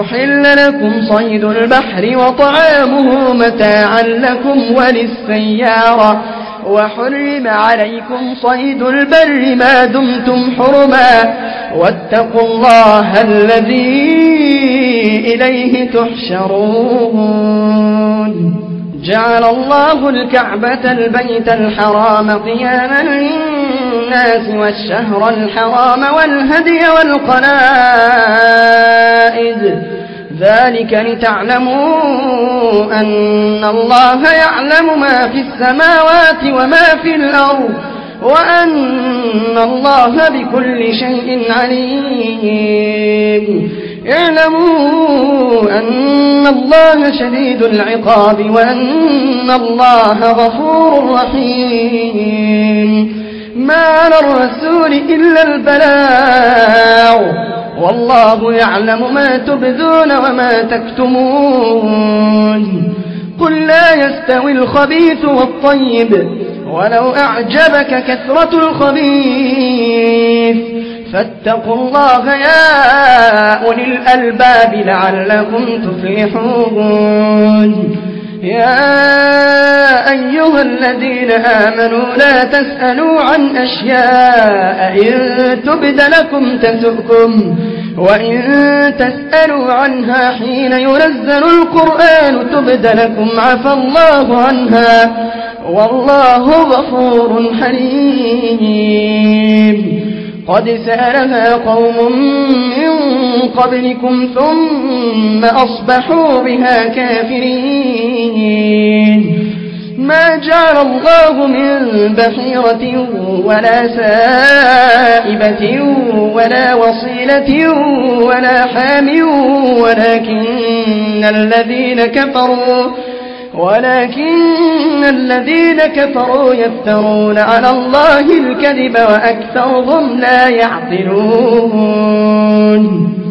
وأحل لكم صيد البحر وطعامه متاعا لكم وللسيارة وحرم عليكم صيد البر ما دمتم حرما واتقوا الله الذي إليه تحشرون جعل الله الكعبة البيت الحرام قياما للناس والشهر الحرام والهدي والقلائد ذلك لتعلموا أن الله يعلم ما في السماوات وما في الأرض وأن الله بكل شيء عليم اعلموا أن الله شديد العقاب وأن الله غفور رحيم ما على الرسول إلا البلاغ والله يعلم ما تبدون وما تكتمون قل لا يستوي الخبيث والطيب ولو أعجبك كثرة الخبيث فاتقوا الله يا أولي الألباب لعلكم تفلحون يا أيها الذين آمنوا لا تسألوا عن أشياء إن تبد لكم تسؤكم وإن تسألوا عنها حين ينزل القرآن تبد لكم عفى الله عنها والله غفور حليم قد سألها قوم من قبلكم ثم أصبحوا بها كافرين ما جعل الله من بحيرة ولا سائبة ولا وصيلة ولا حام ولكن الذين كفروا يفترون على الله الكذب وأكثرهم لا يعقلون